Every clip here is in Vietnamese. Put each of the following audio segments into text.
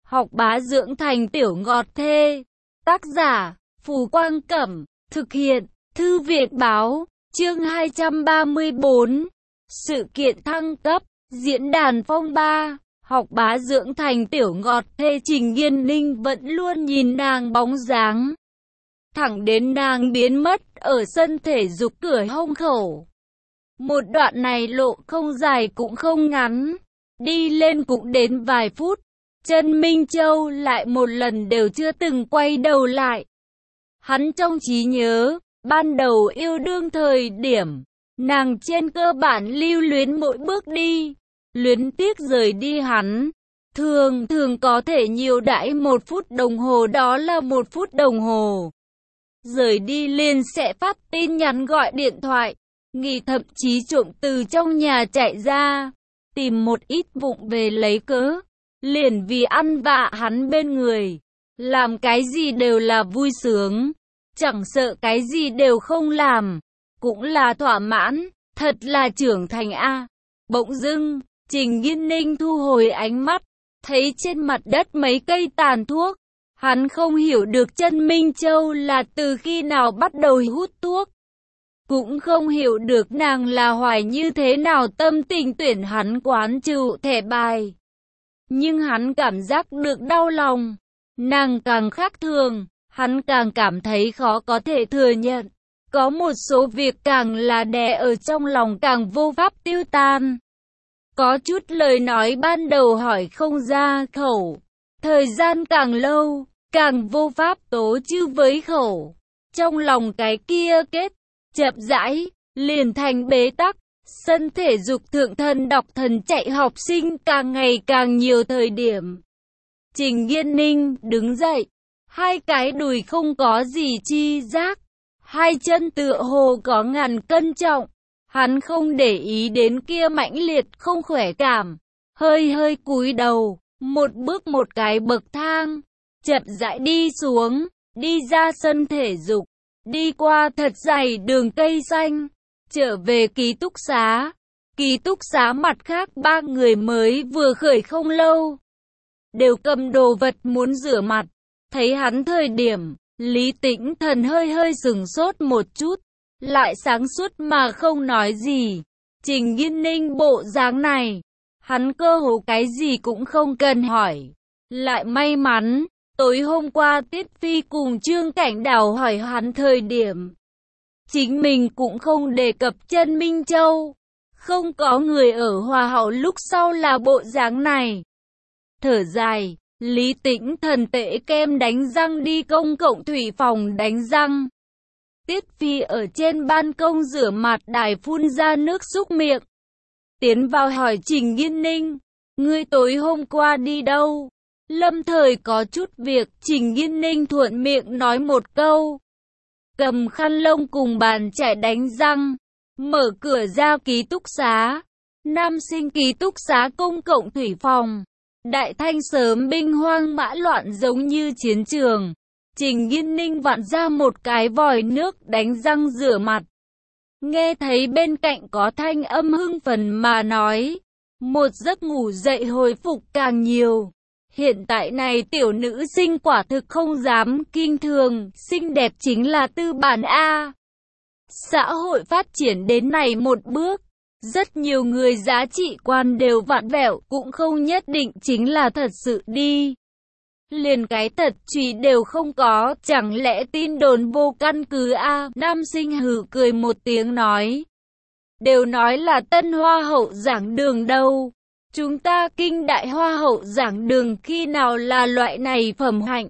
học bá dưỡng thành tiểu ngọt thê. Tác giả, Phù Quang Cẩm, thực hiện, Thư viện Báo, chương 234. Sự kiện thăng cấp, diễn đàn phong ba, học bá dưỡng thành tiểu ngọt thê. Trình Nghiên Ninh vẫn luôn nhìn nàng bóng dáng, thẳng đến nàng biến mất ở sân thể dục cửa hông khẩu. Một đoạn này lộ không dài cũng không ngắn, đi lên cũng đến vài phút. Trần Minh Châu lại một lần đều chưa từng quay đầu lại. Hắn trong trí nhớ, ban đầu yêu đương thời điểm, nàng trên cơ bản lưu luyến mỗi bước đi, luyến tiếc rời đi hắn. Thường có thể nhiều đãi 1 phút đồng hồ, đó là 1 phút đồng hồ. Rời đi liền sẽ phát tin nhắn gọi điện thoại, nghỉ thậm chí trộm từ trong nhà chạy ra, tìm một ít vụng về lấy cớ, liền vì ăn vạ hắn bên người. Làm cái gì đều là vui sướng, chẳng sợ cái gì đều không làm, cũng là thỏa mãn, thật là trưởng thành a. Bỗng dưng, Trình Nghiên Ninh thu hồi ánh mắt, thấy trên mặt đất mấy cây tàn thuốc. Hắn không hiểu được Trần Minh Châu là từ khi nào bắt đầu hút thuốc. Cũng không hiểu được nàng là hoài như thế nào tâm tình tuyển hắn quán trừ thẻ bài. Nhưng hắn cảm giác được đau lòng. Nàng càng khác thường, hắn càng cảm thấy khó có thể thừa nhận. Có một số việc càng là đè ở trong lòng càng vô pháp tiêu tan. Có chút lời nói ban đầu hỏi không ra khẩu. Thời gian càng lâu, càng vô pháp tố chư với khẩu. Trong lòng cái kia kết, chậm rãi, liền thành bế tắc. Sân thể dục thượng thần đọc thần chạy học sinh càng ngày càng nhiều thời điểm. Trình Nghiên Ninh đứng dậy, hai cái đùi không có gì chi giác, hai chân tựa hồ có ngàn cân trọng. Hắn không để ý đến kia mãnh liệt không khỏe cảm, hơi cúi đầu, một bước một cái bậc thang, chậm rãi đi xuống, đi ra sân thể dục, đi qua thật dày đường cây xanh, trở về ký túc xá. Ký túc xá mặt khác 3 người mới vừa khởi không lâu, đều cầm đồ vật muốn rửa mặt. Thấy hắn thời điểm, Lý Tĩnh Thần hơi sửng sốt một chút, lại sáng suốt mà không nói gì. Trình Nghiên Ninh bộ dáng này, hắn cơ hồ cái gì cũng không cần hỏi. Lại may mắn, tối hôm qua Tiết Phi cùng Trương Cảnh Đào hỏi hắn thời điểm, chính mình cũng không đề cập Trần Minh Châu. Không có người ở Hòa Hậu lúc sau là bộ dáng này. Thở dài, Lý Tĩnh Thần tệ kem đánh răng đi công cộng thủy phòng đánh răng. Tiết Phi ở trên ban công rửa mặt đài phun ra nước súc miệng. Tiến vào hỏi Trình Nghiên Ninh, ngươi tối hôm qua đi đâu? Lâm thời có chút việc, Trình Nghiên Ninh thuận miệng nói một câu. Cầm khăn lông cùng bàn chải đánh răng, mở cửa ra ký túc xá. Nam sinh ký túc xá công cộng thủy phòng. Đại Thanh sớm binh hoang mã loạn giống như chiến trường. Trình Nghiên Ninh vặn ra một cái vòi nước đánh răng rửa mặt. Nghe thấy bên cạnh có thanh âm hưng phấn mà nói. Một giấc ngủ dậy hồi phục càng nhiều. Hiện tại này tiểu nữ sinh quả thực không dám kinh thường. Xinh đẹp chính là tư bản A. Xã hội phát triển đến này một bước. Rất nhiều người giá trị quan đều vặn vẹo, cũng không nhất định chính là thật sự đi. Liền cái thật trùy đều không có, chẳng lẽ tin đồn vô căn cứ a? Nam sinh hừ cười một tiếng nói. Đều nói là tân hoa hậu giảng đường đâu. Chúng ta kinh đại hoa hậu giảng đường khi nào là loại này phẩm hạnh.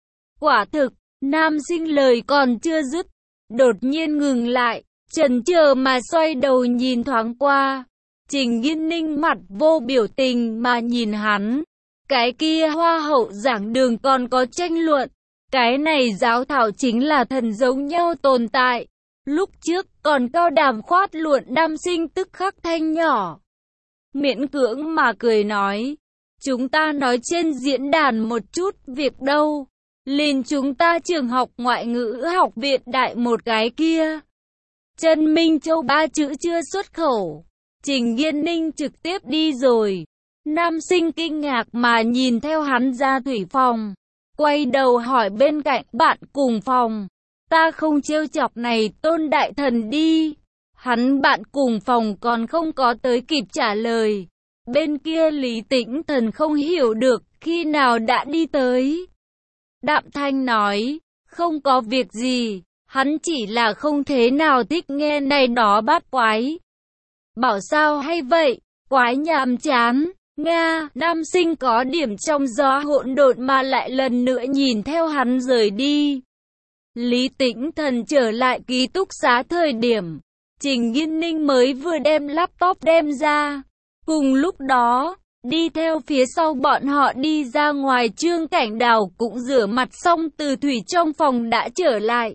Quả thực, nam sinh lời còn chưa dứt, đột nhiên ngừng lại. Chần chờ mà xoay đầu nhìn thoáng qua. Trình Nghiên Ninh mặt vô biểu tình mà nhìn hắn. Cái kia hoa hậu giảng đường còn có tranh luận. Cái này giáo thảo chính là thần giống nhau tồn tại. Lúc trước còn cao đàm khoát luận, nam sinh tức khắc thanh nhỏ. Miễn cưỡng mà cười nói. Chúng ta nói trên diễn đàn một chút việc đâu. Liền chúng ta trường học ngoại ngữ học viện đại một cái kia. Trần Minh Châu 3 chữ chưa xuất khẩu. Trình Nghiên Ninh trực tiếp đi rồi. Nam sinh kinh ngạc mà nhìn theo hắn ra thủy phòng. Quay đầu hỏi bên cạnh bạn cùng phòng. Ta không trêu chọc này Tôn đại thần đi. Hắn bạn cùng phòng còn không có tới kịp trả lời. Bên kia Lý Tĩnh Thần không hiểu được khi nào đã đi tới. Đạm thanh nói, không có việc gì, hắn chỉ là không thế nào thích nghe này đó bát quái. Bảo sao hay vậy, quái nhàm chán. Nga, nam sinh có điểm trong gió hỗn độn mà lại lần nữa nhìn theo hắn rời đi. Lý Tĩnh Thần trở lại ký túc xá thời điểm, Trình Nghiên Ninh mới vừa đem laptop đem ra. Cùng lúc đó, đi theo phía sau bọn họ đi ra ngoài, Trương Cảnh Đào cũng rửa mặt xong từ thủy trong phòng đã trở lại.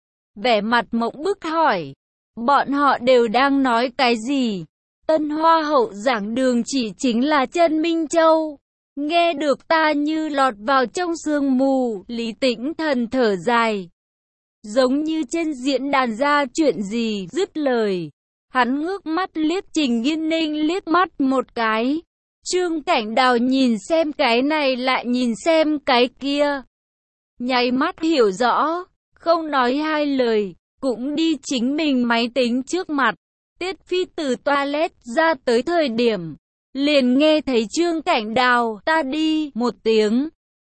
Vẻ mặt mộng bức hỏi, bọn họ đều đang nói cái gì? Tân Hoa hậu giảng đường chỉ chính là Trần Minh Châu. Nghe được ta như lọt vào trong sương mù, Lý Tĩnh Thần thở dài. Giống như trên diễn đàn ra chuyện gì, dứt lời. Hắn ngước mắt liếc Trình Nghiên Ninh liếc mắt một cái. Trương Cảnh Đào nhìn xem cái này lại nhìn xem cái kia. Nháy mắt hiểu rõ, không nói hai lời, cũng đi chính mình máy tính trước mặt. Tiết Phi từ toilet ra tới thời điểm, liền nghe thấy Trương Cảnh Đào ta đi một tiếng.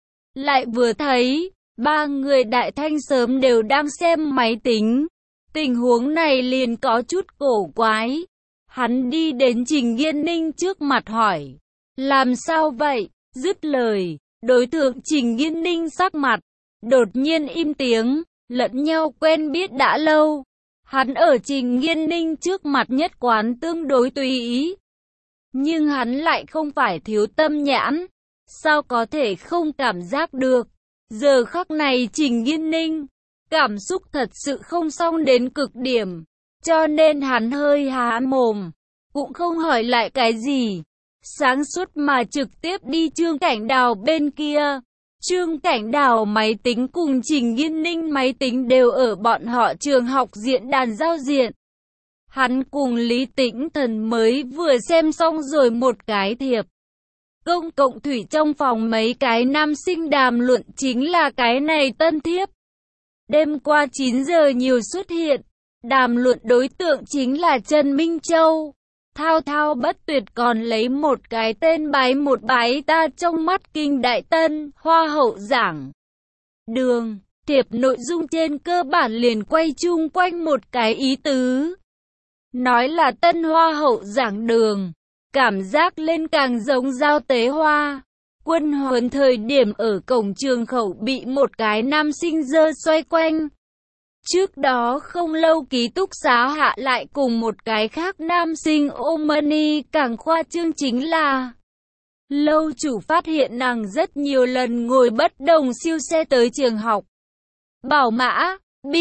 Lại vừa thấy, ba người đại thanh sớm đều đang xem máy tính. Tình huống này liền có chút cổ quái. Hắn đi đến Trình Nghiên Ninh trước mặt hỏi, làm sao vậy? Dứt lời, đối tượng Trình Nghiên Ninh sắc mặt đột nhiên im tiếng, lẫn nhau quen biết đã lâu. Hắn ở Trình Nghiên Ninh trước mặt nhất quán tương đối tùy ý. Nhưng hắn lại không phải thiếu tâm nhãn. Sao có thể không cảm giác được? Giờ khắc này Trình Nghiên Ninh, cảm xúc thật sự không xong đến cực điểm. Cho nên hắn hơi há mồm, cũng không hỏi lại cái gì. Sáng suốt mà trực tiếp đi Trương Cảnh Đào bên kia. Trương Cảnh Đào máy tính cùng Trình Nghiên Ninh máy tính đều ở bọn họ trường học diễn đàn giao diện. Hắn cùng Lý Tĩnh Thần mới vừa xem xong rồi một cái thiệp. Công cộng thủy trong phòng mấy cái nam sinh đàm luận chính là cái này tân thiếp. Đêm qua 9 giờ nhiều xuất hiện, đàm luận đối tượng chính là Trần Minh Châu. Thao thao bất tuyệt còn lấy một cái tên bái một bái ta trong mắt kinh đại tân, hoa hậu giảng đường. Thiệp nội dung trên cơ bản liền quay chung quanh một cái ý tứ. Nói là tân hoa hậu giảng đường, cảm giác lên càng giống Giao Tế Hoa. Quân huấn thời điểm ở cổng trường khẩu bị một cái nam sinh dơ xoay quanh. Trước đó không lâu ký túc xá hạ lại cùng một cái khác nam sinh ôm money, càng khoa trương chính là lâu chủ phát hiện nàng rất nhiều lần ngồi bất đồng siêu xe tới trường học. Bảo mã,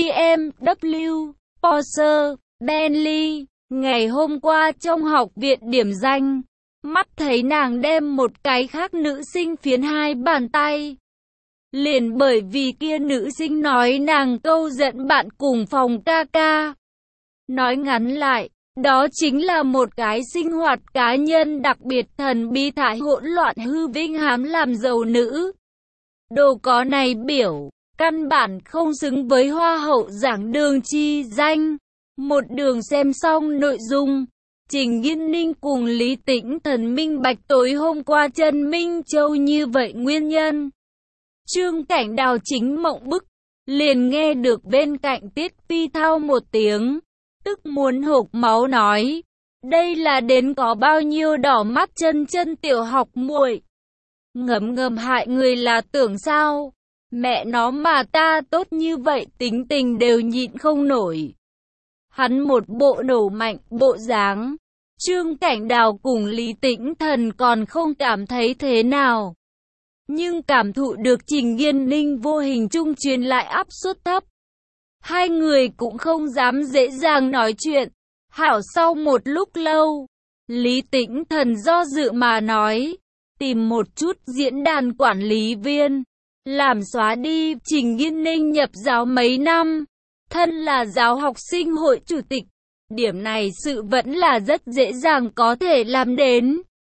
BMW, Porsche, Bentley. Ngày hôm qua trong học viện điểm danh, mắt thấy nàng đem một cái khác nữ sinh phiến hai bàn tay. Liền bởi vì kia nữ sinh nói nàng câu dẫn bạn cùng phòng ca ca. Nói ngắn lại, đó chính là một cái sinh hoạt cá nhân đặc biệt thần bí thải hỗn loạn hư vinh hám làm giàu nữ. Đồ có này biểu, căn bản không xứng với hoa hậu giảng đường chi danh. Một đường xem xong nội dung, Trình Nghiên Ninh cùng Lý Tĩnh Thần minh bạch tối hôm qua Trần Minh Châu như vậy nguyên nhân. Trương Cảnh Đào chính mộng bức, liền nghe được bên cạnh Tiết Phi thao một tiếng, tức muốn hộc máu nói, đây là đến có bao nhiêu đỏ mắt chân chân tiểu học muội. Ngấm ngầm hại người là tưởng sao, mẹ nó mà ta tốt như vậy tính tình đều nhịn không nổi. Hắn một bộ nổ mạnh bộ dáng, Trương Cảnh Đào cùng Lý Tĩnh Thần còn không cảm thấy thế nào. Nhưng cảm thụ được Trình Nghiên Ninh vô hình trung truyền lại áp suất thấp. Hai người cũng không dám dễ dàng nói chuyện. Hảo sau một lúc lâu, Lý Tĩnh Thần do dự mà nói, tìm một chút diễn đàn quản lý viên, làm xóa đi. Trình Nghiên Ninh nhập giáo mấy năm, thân là giáo học sinh hội chủ tịch. Điểm này sự vẫn là rất dễ dàng có thể làm đến.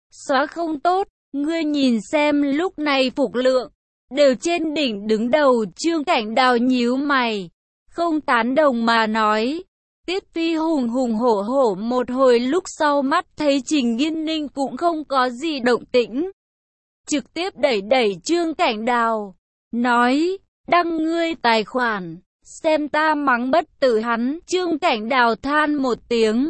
Xóa không tốt, ngươi nhìn xem lúc này Phục Lượng đều trên đỉnh đứng đầu. Trương Cảnh Đào nhíu mày, không tán đồng mà nói. Tiết Phi hùng hùng hổ hổ một hồi lúc sau mắt thấy Trình Nghiên Ninh cũng không có gì động tĩnh, trực tiếp đẩy đẩy Trương Cảnh Đào, nói, đăng ngươi tài khoản, xem ta mắng bất tử hắn. Trương Cảnh Đào than một tiếng,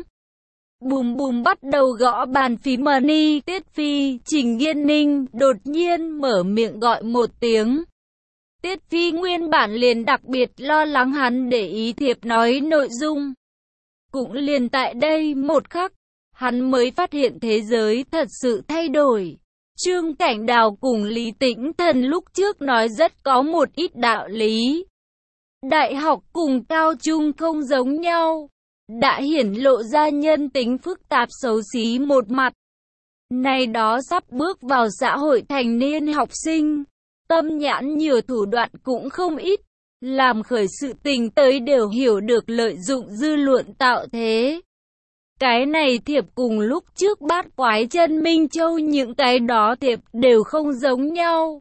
bùm bùm bắt đầu gõ bàn phím money. Tiết Phi, Trình Nghiên Ninh đột nhiên mở miệng gọi một tiếng. Tiết Phi nguyên bản liền đặc biệt lo lắng hắn để ý thiệp nói nội dung. Cũng liền tại đây một khắc, hắn mới phát hiện thế giới thật sự thay đổi. Trương Cảnh Đào cùng Lý Tĩnh Thần lúc trước nói rất có một ít đạo lý. Đại học cùng cao trung không giống nhau, đã hiển lộ ra nhân tính phức tạp xấu xí một mặt. Nay đó sắp bước vào xã hội thành niên học sinh, tâm nhãn nhiều thủ đoạn cũng không ít, làm khởi sự tình tới đều hiểu được lợi dụng dư luận tạo thế. Cái này thiệp cùng lúc trước bát quái chân Minh Châu những cái đó thiệp đều không giống nhau.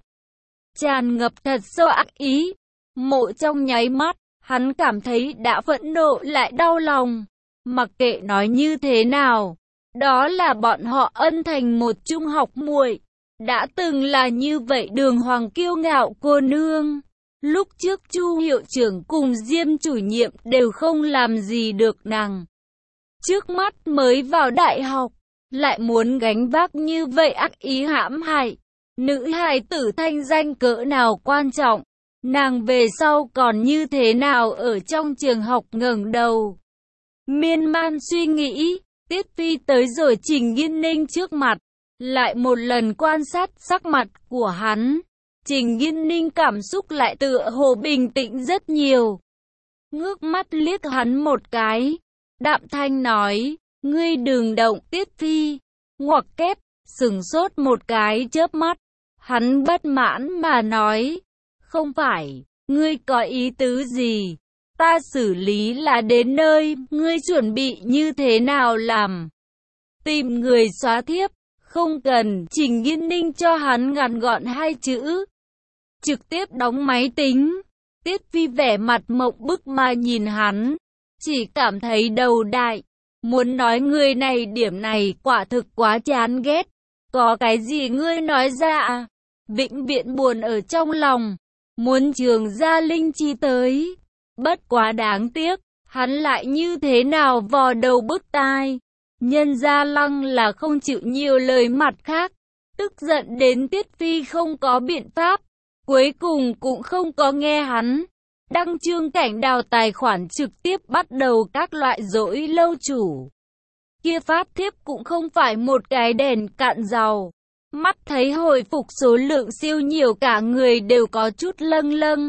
Tràn ngập thật sâu ác ý. Mộ trong nháy mắt, hắn cảm thấy đã phẫn nộ lại đau lòng. Mặc kệ nói như thế nào, đó là bọn họ ân thành một trung học muội, đã từng là như vậy đường hoàng kiêu ngạo cô nương. Lúc trước Chu hiệu trưởng cùng Diêm chủ nhiệm đều không làm gì được nàng. Trước mắt mới vào đại học, lại muốn gánh vác như vậy ác ý hãm hại. Nữ hài tử thanh danh cỡ nào quan trọng, nàng về sau còn như thế nào ở trong trường học ngẩng đầu. Miên man suy nghĩ, Tiết Phi tới rồi Trình Nghiên Ninh trước mặt, lại một lần quan sát sắc mặt của hắn. Trình Nghiên Ninh cảm xúc lại tựa hồ bình tĩnh rất nhiều. Ngước mắt liếc hắn một cái, đạm thanh nói, ngươi đừng động. Tiết Phi ngoặc kép, sửng sốt một cái chớp mắt, hắn bất mãn mà nói, không phải, ngươi có ý tứ gì? Ta xử lý là đến nơi, ngươi chuẩn bị như thế nào làm? Tìm người xóa thiếp, không cần. Trình Nghiên Ninh cho hắn ngắn gọn hai chữ, trực tiếp đóng máy tính. Tiết Phi vẻ mặt mộng bức mà nhìn hắn, chỉ cảm thấy đầu đại, muốn nói người này điểm này quả thực quá chán ghét. Có cái gì ngươi nói ra à? Vĩnh viễn buồn ở trong lòng, muốn Trường Gia Linh Chi tới. Bất quá đáng tiếc, hắn lại như thế nào vò đầu bứt tai. Nhân Gia Lăng là không chịu nhiều lời mặt khác, tức giận đến Tiết Phi không có biện pháp, cuối cùng cũng không có nghe hắn. Đăng Trương Cảnh Đào tài khoản trực tiếp bắt đầu các loại dỗi lâu chủ. Kia phát thiếp cũng không phải một cái đèn cạn dầu. Mắt thấy hồi phục số lượng siêu nhiều, cả người đều có chút lâng lâng.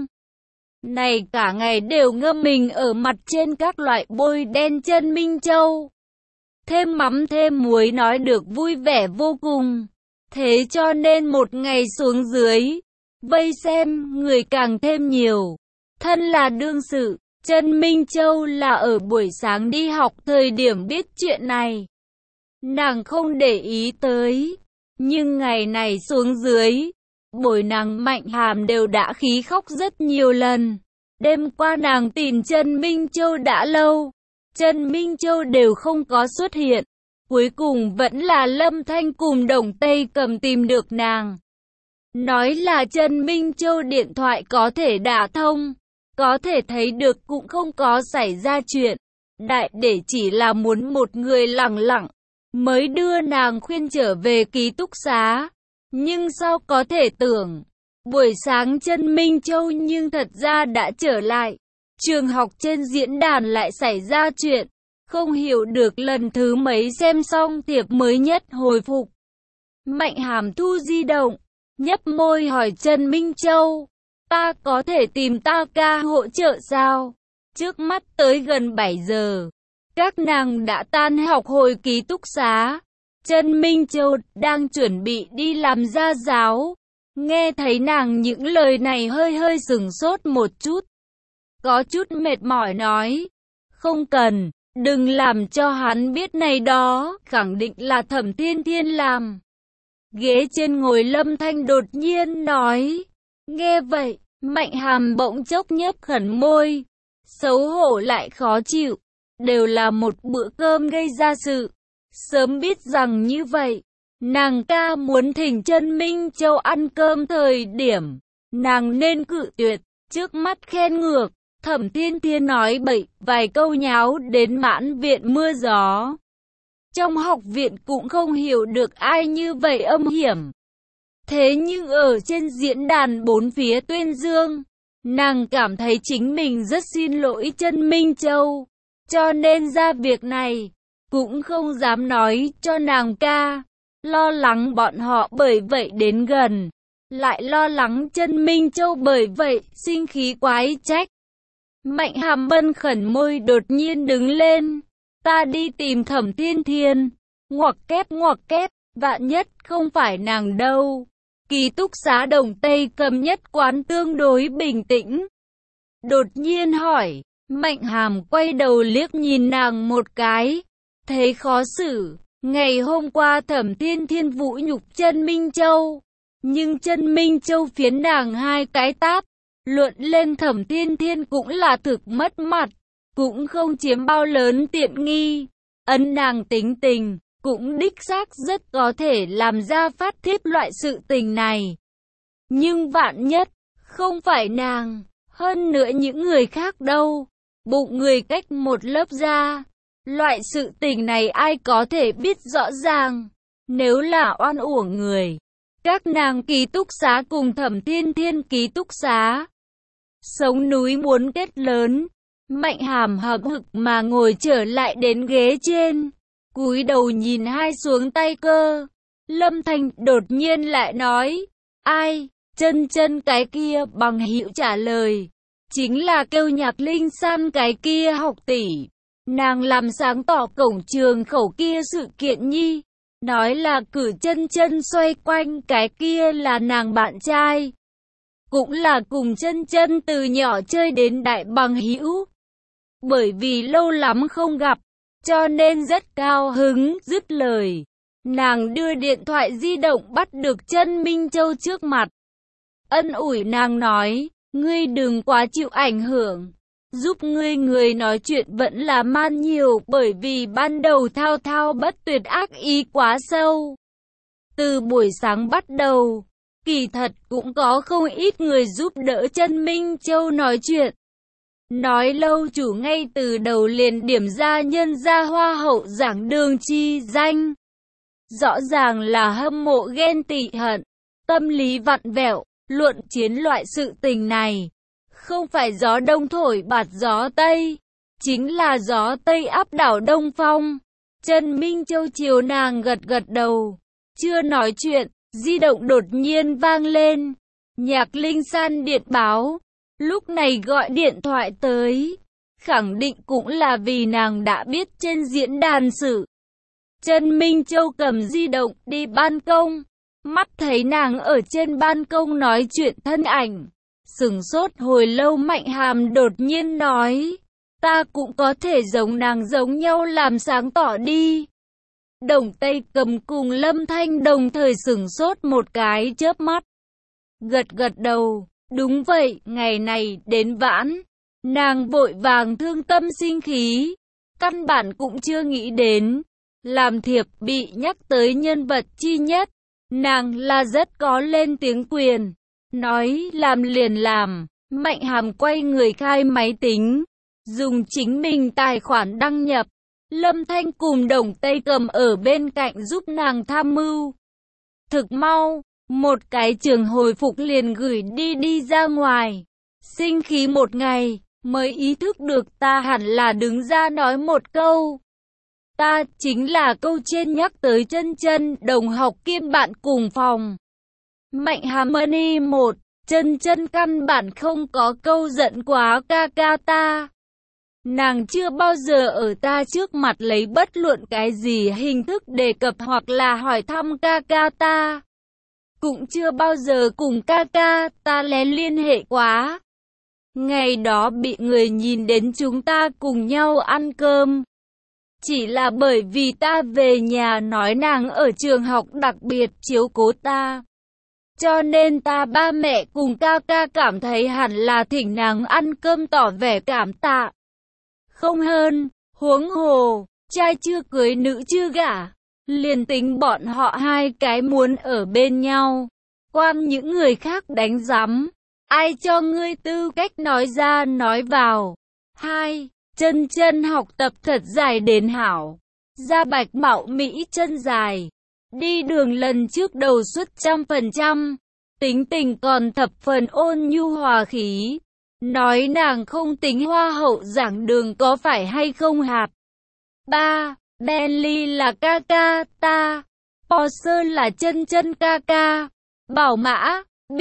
Này cả ngày đều ngâm mình ở mặt trên các loại bôi đen chân Minh Châu. Thêm mắm thêm muối nói được vui vẻ vô cùng. Thế cho nên một ngày xuống dưới, vây xem người càng thêm nhiều. Thân là đương sự, Chân Minh Châu là ở buổi sáng đi học thời điểm biết chuyện này. Nàng không để ý tới. Nhưng ngày này xuống dưới, buổi nàng Mạnh Hàm đều đã khí khóc rất nhiều lần. Đêm qua nàng tìm Chân Minh Châu đã lâu, Chân Minh Châu đều không có xuất hiện. Cuối cùng vẫn là Lâm Thanh cùng Đồng Tây Cầm tìm được nàng. Nói là Chân Minh Châu điện thoại có thể đả thông, có thể thấy được cũng không có xảy ra chuyện. Đại để chỉ là muốn một người lẳng lặng mới đưa nàng khuyên trở về ký túc xá. Nhưng sao có thể tưởng, buổi sáng Chân Minh Châu nhưng thật ra đã trở lại. Trường học trên diễn đàn lại xảy ra chuyện, không hiểu được lần thứ mấy xem xong thiệp mới nhất hồi phục. Mạnh Hàm thu di động, nhấp môi hỏi Chân Minh Châu, ta có thể tìm ta ca hỗ trợ sao? Trước mắt tới gần 7 giờ. Các nàng đã tan học hồi ký túc xá. Chân Minh Châu đang chuẩn bị đi làm gia giáo. Nghe thấy nàng những lời này hơi sửng sốt một chút. Có chút mệt mỏi nói. Không cần, đừng làm cho hắn biết này đó. Khẳng định là Thẩm Thiên Thiên làm. Ghế trên ngồi Lâm Thanh đột nhiên nói. Nghe vậy, Mạnh Hàm bỗng chốc nhếch khẩn môi. Xấu hổ lại khó chịu. Đều là một bữa cơm gây ra sự. Sớm biết rằng như vậy, nàng ca muốn thỉnh Chân Minh Châu ăn cơm thời điểm, nàng nên cự tuyệt. Trước mắt khen ngược, Thẩm Thiên Thiên nói bậy, vài câu nháo đến mãn viện mưa gió. Trong học viện cũng không hiểu được ai như vậy âm hiểm. Thế nhưng ở trên diễn đàn bốn phía tuyên dương, nàng cảm thấy chính mình rất xin lỗi Chân Minh Châu, cho nên ra việc này, cũng không dám nói cho nàng ca, lo lắng bọn họ bởi vậy đến gần, lại lo lắng Chân Minh Châu bởi vậy sinh khí quái trách. Mạnh Hàm bân khẩn môi đột nhiên đứng lên, ta đi tìm Thẩm Thiên Thiên, ngoặc kép, vạn nhất không phải nàng đâu. Ký túc xá Đồng Tây Cầm Nhất quán tương đối bình tĩnh. Đột nhiên hỏi, Mạnh Hàm quay đầu liếc nhìn nàng một cái, thấy khó xử. Ngày hôm qua Thẩm Thiên Thiên vũ nhục Chân Minh Châu, nhưng Chân Minh Châu phiến nàng hai cái tát. Luận lên Thẩm Thiên Thiên cũng là thực mất mặt, cũng không chiếm bao lớn tiện nghi. Ấn nàng tính tình, cũng đích xác rất có thể làm ra phát thiếp loại sự tình này. Nhưng vạn nhất, không phải nàng, hơn nữa những người khác đâu. Bụng người cách một lớp da. Loại sự tình này ai có thể biết rõ ràng. Nếu là oan uổng người, các nàng ký túc xá cùng Thẩm Thiên Thiên ký túc xá. Sống núi muốn kết lớn. Mạnh Hàm hậm hực mà ngồi trở lại đến ghế trên, cúi đầu nhìn hai xuống tay cơ. Lâm Thanh đột nhiên lại nói, ai? Chân Chân cái kia bằng hữu trả lời, chính là kêu Nhạc Linh San cái kia học tỷ. Nàng làm sáng tỏ cổng trường khẩu kia sự kiện nhi, nói là cử Chân Chân xoay quanh cái kia là nàng bạn trai. Cũng là cùng Chân Chân từ nhỏ chơi đến đại bằng hữu. Bởi vì lâu lắm không gặp, cho nên rất cao hứng. Dứt lời, nàng đưa điện thoại di động bắt được Chân Minh Châu trước mặt. Ân ủi nàng nói, ngươi đừng quá chịu ảnh hưởng, giúp ngươi người nói chuyện vẫn là man nhiều, bởi vì ban đầu thao thao bất tuyệt ác ý quá sâu. Từ buổi sáng bắt đầu, kỳ thật cũng có không ít người giúp đỡ Chân Minh Châu nói chuyện. Nói lâu chủ ngay từ đầu liền điểm ra nhân gia hoa hậu giảng đường chi danh. Rõ ràng là hâm mộ ghen tị hận, tâm lý vặn vẹo, luận chiến loại sự tình này. Không phải gió đông thổi bạt gió tây, chính là gió tây áp đảo đông phong. Chân Minh Châu chiều nàng gật gật đầu, chưa nói chuyện, di động đột nhiên vang lên. Nhạc Linh San điện báo. Lúc này gọi điện thoại tới, khẳng định cũng là vì nàng đã biết trên diễn đàn sự. Chân Minh Châu cầm di động đi ban công, mắt thấy nàng ở trên ban công nói chuyện thân ảnh. Sửng sốt hồi lâu Mạnh Hàm đột nhiên nói, ta cũng có thể giống nàng giống nhau làm sáng tỏ đi. Đồng Tây Cầm cùng Lâm Thanh đồng thời sửng sốt một cái chớp mắt. Gật gật đầu. Đúng vậy, ngày này đến vãn, nàng vội vàng thương tâm sinh khí, căn bản cũng chưa nghĩ đến, làm thiệp bị nhắc tới nhân vật chi nhất, nàng là rất có lên tiếng quyền, nói làm liền làm. Mạnh Hàm quay người khai máy tính, dùng chính mình tài khoản đăng nhập, Lâm Thanh cùng Đồng Tây Cầm ở bên cạnh giúp nàng tham mưu. Thực mau, một cái trường hồi phục liền gửi đi ra ngoài. Sinh khí một ngày, mới ý thức được ta hẳn là đứng ra nói một câu. Ta chính là câu trên nhắc tới Chân Chân, đồng học kiêm bạn cùng phòng. Mạnh Hàm Money 1, Chân Chân căn bản không có câu giận quá ca ca ta. Nàng chưa bao giờ ở ta trước mặt lấy bất luận cái gì hình thức đề cập hoặc là hỏi thăm ca ca ta. Cũng chưa bao giờ cùng ca ca ta lén liên hệ quá. Ngày đó bị người nhìn đến chúng ta cùng nhau ăn cơm. Chỉ là bởi vì ta về nhà nói nàng ở trường học đặc biệt chiếu cố ta. Cho nên ta ba mẹ cùng ca ca cảm thấy hẳn là thỉnh nàng ăn cơm tỏ vẻ cảm tạ. Không hơn, huống hồ, trai chưa cưới nữ chưa gả, liền tính bọn họ hai cái muốn ở bên nhau. Quan những người khác đánh giám, ai cho ngươi tư cách nói ra nói vào. 2. Chân chân học tập thật dài đến hảo. Da bạch mạo mỹ chân dài. Đi đường lần trước đầu suất 100%. Tính tình còn thập phần ôn nhu hòa khí. Nói nàng không tính hoa hậu giảng đường có phải hay không hạt. 3. Bentley là ca ca ta. Porsche là chân chân ca ca. Bảo mã,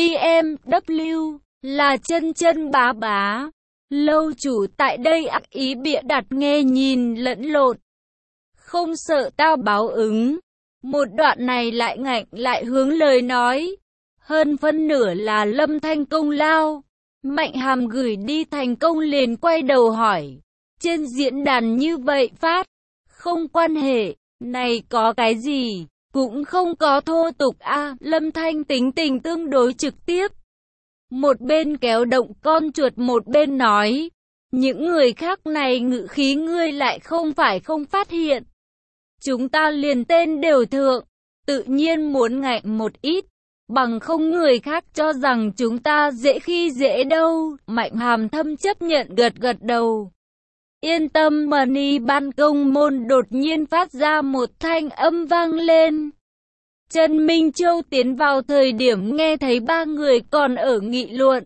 BMW, là chân chân bá bá. Lâu chủ tại đây ác ý bịa đặt nghe nhìn lẫn lộn. Không sợ tao báo ứng. Một đoạn này lại ngạnh lại hướng lời nói. Hơn phân nửa là Lâm Thanh công lao. Mạnh Hàm gửi đi thành công liền quay đầu hỏi. Trên diễn đàn như vậy phát. Không quan hệ, này có cái gì, cũng không có thô tục a. Lâm Thanh tính tình tương đối trực tiếp. Một bên kéo động con chuột một bên nói. Những người khác này ngữ khí ngươi lại không phải không phát hiện. Chúng ta liền tên đều thượng, tự nhiên muốn ngạnh một ít. Bằng không người khác cho rằng chúng ta dễ khi dễ đâu. Mạnh Hàm thâm chấp nhận gật gật đầu. Yên tâm money ban công môn đột nhiên phát ra một thanh âm vang lên. Trần Minh Châu tiến vào thời điểm nghe thấy ba người còn ở nghị luận.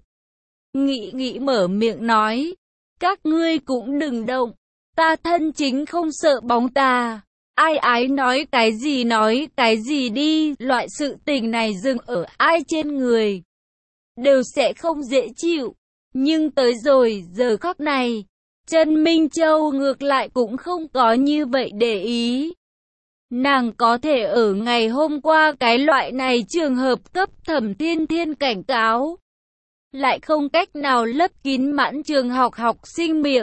Nghị mở miệng nói. Các ngươi cũng đừng động. Ta thân chính không sợ bóng tà. Ai ái nói cái gì đi. Loại sự tình này dừng ở ai trên người đều sẽ không dễ chịu. Nhưng tới rồi giờ khắc này, Trần Minh Châu ngược lại cũng không có như vậy để ý. Nàng có thể ở ngày hôm qua cái loại này trường hợp cấp Thẩm Thiên Thiên cảnh cáo, lại không cách nào lấp kín mãn trường học học sinh miệng.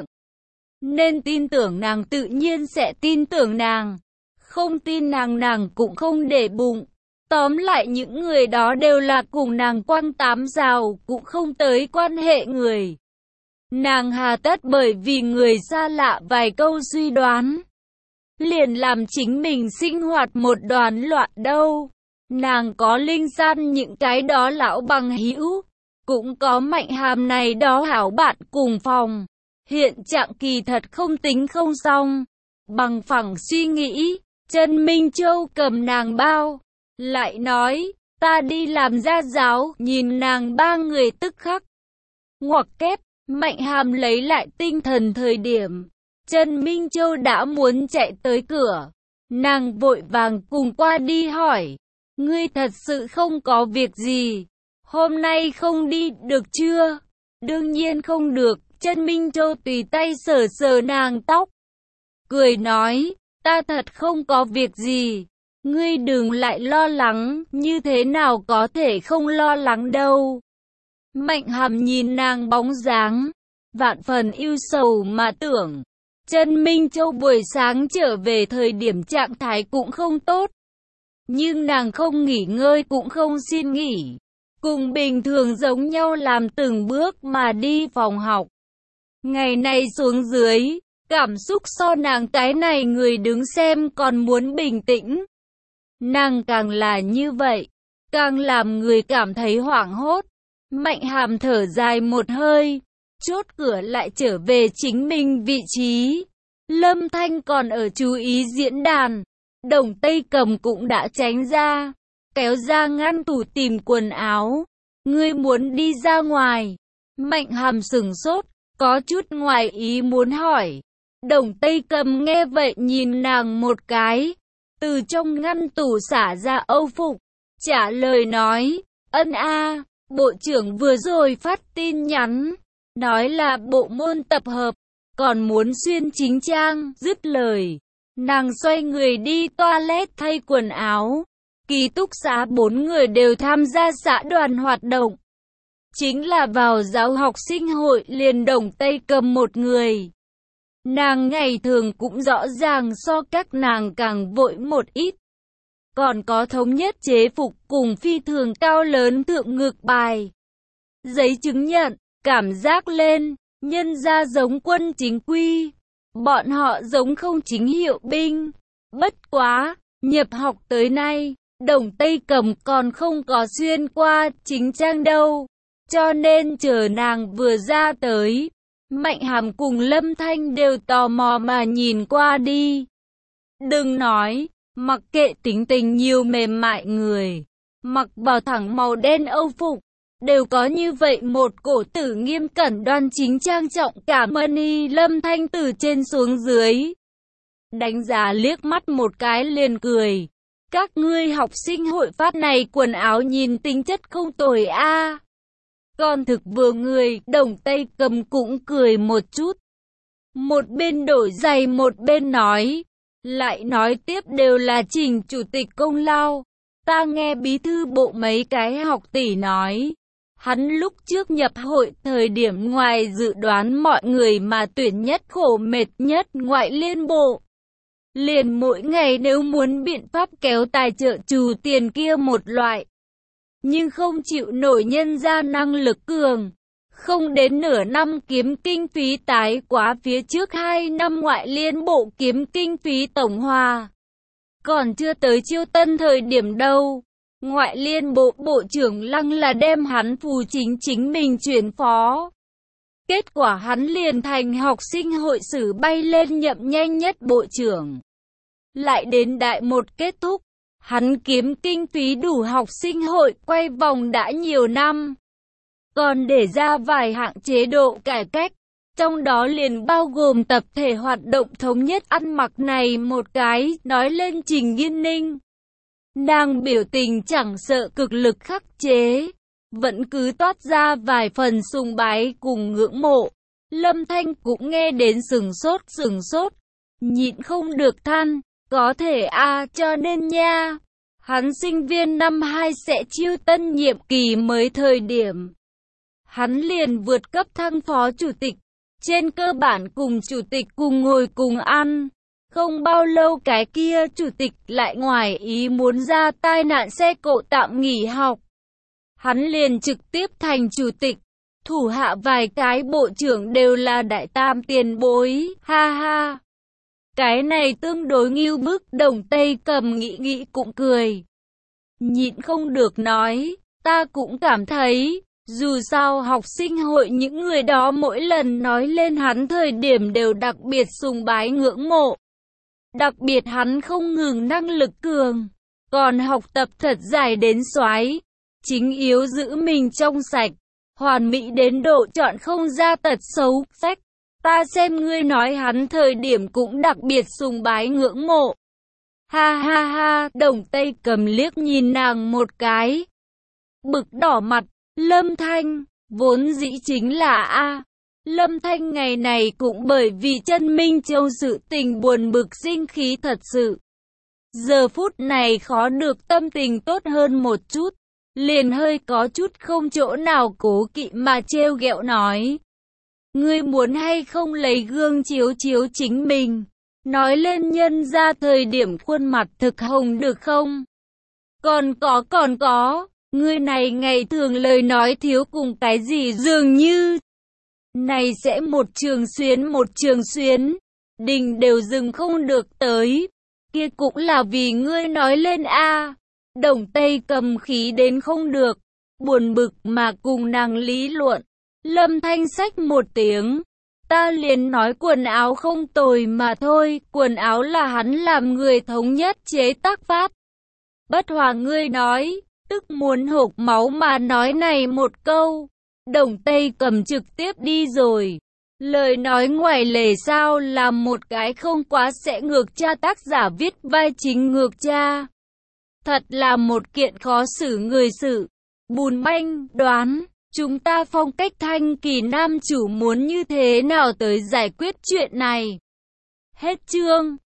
Nên tin tưởng nàng tự nhiên sẽ tin tưởng nàng. Không tin nàng cũng không để bụng. Tóm lại những người đó đều là cùng nàng quăng tám rào cũng không tới quan hệ người. Nàng hà tất bởi vì người xa lạ vài câu suy đoán, liền làm chính mình sinh hoạt một đoàn loạn đâu. Nàng có Linh San những cái đó lão bằng hữu, cũng có Mạnh Hàm này đó hảo bạn cùng phòng. Hiện trạng kỳ thật không tính không xong. Bằng phẳng suy nghĩ, Trần Minh Châu cầm nàng bao, lại nói, ta đi làm gia giáo, nhìn nàng ba người tức khắc. Ngoặc kép, Mạnh Hàm lấy lại tinh thần thời điểm. Trần Minh Châu đã muốn chạy tới cửa. Nàng vội vàng cùng qua đi hỏi. Ngươi thật sự không có việc gì. Hôm nay không đi được chưa? Đương nhiên không được. Trần Minh Châu tùy tay sờ sờ nàng tóc. Cười nói. Ta thật không có việc gì. Ngươi đừng lại lo lắng. Như thế nào có thể không lo lắng đâu. Mạnh Hàm nhìn nàng bóng dáng, vạn phần ưu sầu mà tưởng. Trần Minh Châu buổi sáng trở về thời điểm trạng thái cũng không tốt. Nhưng nàng không nghỉ ngơi cũng không xin nghỉ. Cùng bình thường giống nhau làm từng bước mà đi phòng học. Ngày này xuống dưới, cảm xúc so nàng cái này người đứng xem còn muốn bình tĩnh. Nàng càng là như vậy, càng làm người cảm thấy hoảng hốt. Mạnh Hàm thở dài một hơi, chốt cửa lại trở về chính mình vị trí. Lâm Thanh còn ở chú ý diễn đàn. Đồng Tây Cầm cũng đã tránh ra, kéo ra ngăn tủ tìm quần áo. Ngươi muốn đi ra ngoài? Mạnh Hàm sửng sốt, có chút ngoài ý muốn hỏi. Đồng Tây Cầm nghe vậy nhìn nàng một cái, từ trong ngăn tủ xả ra âu phục, trả lời nói, ân a, bộ trưởng vừa rồi phát tin nhắn, nói là bộ môn tập hợp, còn muốn xuyên chính trang. Dứt lời, nàng xoay người đi toilet thay quần áo. Ký túc xá 4 người đều tham gia xã đoàn hoạt động. Chính là vào giáo học sinh hội liền Đồng Tây Cầm một người. Nàng ngày thường cũng rõ ràng so các nàng càng vội một ít. Còn có thống nhất chế phục cùng phi thường cao lớn thượng ngực bài. Giấy chứng nhận, cảm giác lên, nhân ra giống quân chính quy. Bọn họ giống không chính hiệu binh. Bất quá, nhập học tới nay, Đồng Tây Cầm còn không có xuyên qua chính trang đâu. Cho nên chờ nàng vừa ra tới, Mạnh Hàm cùng Lâm Thanh đều tò mò mà nhìn qua đi. Đừng nói, mặc kệ tính tình nhiều mềm mại người, mặc vào thẳng màu đen âu phục, đều có như vậy một cổ tử nghiêm cẩn đoan chính trang trọng cả mani. Lâm Thanh từ trên xuống dưới đánh giá liếc mắt một cái liền cười. Các ngươi học sinh hội phát này quần áo nhìn tính chất không tồi a. Còn thực vừa người, Đồng Tây Cầm cũng cười một chút. Một bên đổi giày một bên nói. Lại nói tiếp đều là Trình chủ tịch công lao. Ta nghe bí thư bộ mấy cái học tỷ nói. Hắn lúc trước nhập hội thời điểm ngoài dự đoán mọi người mà tuyển nhất khổ mệt nhất ngoại liên bộ. Liền mỗi ngày nếu muốn biện pháp kéo tài trợ trù tiền kia một loại. Nhưng không chịu nổi nhân ra năng lực cường. Không đến nửa năm kiếm kinh phí tái quá phía trước 2 năm ngoại liên bộ kiếm kinh phí tổng hòa. Còn chưa tới chiêu tân thời điểm đâu. Ngoại liên bộ bộ trưởng Lăng là đem hắn phù chính mình chuyển phó. Kết quả hắn liền thành học sinh hội sử bay lên nhậm nhanh nhất bộ trưởng. Lại đến đại một kết thúc, hắn kiếm kinh phí đủ học sinh hội quay vòng đã nhiều năm. Còn để ra vài hạng chế độ cải cách, trong đó liền bao gồm tập thể hoạt động thống nhất ăn mặc này một cái, nói lên Trình Yên Ninh. Nàng biểu tình chẳng sợ cực lực khắc chế, vẫn cứ toát ra vài phần sùng bái cùng ngưỡng mộ. Lâm Thanh cũng nghe đến sừng sốt, nhịn không được than, có thể a cho nên nha. Hắn sinh viên năm 2 sẽ chiêu tân nhiệm kỳ mới thời điểm. Hắn liền vượt cấp thăng phó chủ tịch, trên cơ bản cùng chủ tịch cùng ngồi cùng ăn. Không bao lâu cái kia chủ tịch lại ngoài ý muốn ra tai nạn xe cộ tạm nghỉ học. Hắn liền trực tiếp thành chủ tịch, thủ hạ vài cái bộ trưởng đều là đại tam tiền bối, ha ha. Cái này tương đối ngưu bức. Đồng Tây Cầm nghĩ cũng cười. Nhịn không được nói, ta cũng cảm thấy, dù sao học sinh hội những người đó mỗi lần nói lên hắn thời điểm đều đặc biệt sùng bái ngưỡng mộ. Đặc biệt hắn không ngừng năng lực cường, còn học tập thật giải đến soái, chính yếu giữ mình trong sạch, hoàn mỹ đến độ chọn không ra tật xấu. Sách, ta xem ngươi nói hắn thời điểm cũng đặc biệt sùng bái ngưỡng mộ. Ha ha ha, Đồng Tây Cầm liếc nhìn nàng một cái. Bực đỏ mặt, Lâm Thanh, vốn dĩ chính là a. Lâm Thanh ngày này cũng bởi vì Chân Minh Châu sự tình buồn bực sinh khí thật sự. Giờ phút này khó được tâm tình tốt hơn một chút, liền hơi có chút không chỗ nào cố kỵ mà trêu ghẹo nói. Ngươi muốn hay không lấy gương chiếu chính mình, nói lên nhân ra thời điểm khuôn mặt thực hồng được không? Còn có, ngươi này ngày thường lời nói thiếu cùng cái gì dường như. Này sẽ một trường xuyến, đình đều dừng không được tới, kia cũng là vì ngươi nói lên a. Đồng Tây Cầm khí đến không được, buồn bực mà cùng nàng lý luận. Lâm Thanh xách một tiếng, ta liền nói quần áo không tồi mà thôi, quần áo là hắn làm người thống nhất chế tác pháp. Bất hòa ngươi nói, tức muốn hộc máu mà nói này một câu. Đồng Tây Cầm trực tiếp đi rồi. Lời nói ngoài lề sao làm một cái không quá sẽ ngược cha tác giả viết vai chính ngược cha. Thật là một kiện khó xử người xử. Bùn banh, đoán, chúng ta phong cách Thanh Kỳ nam chủ muốn như thế nào tới giải quyết chuyện này. Hết chương.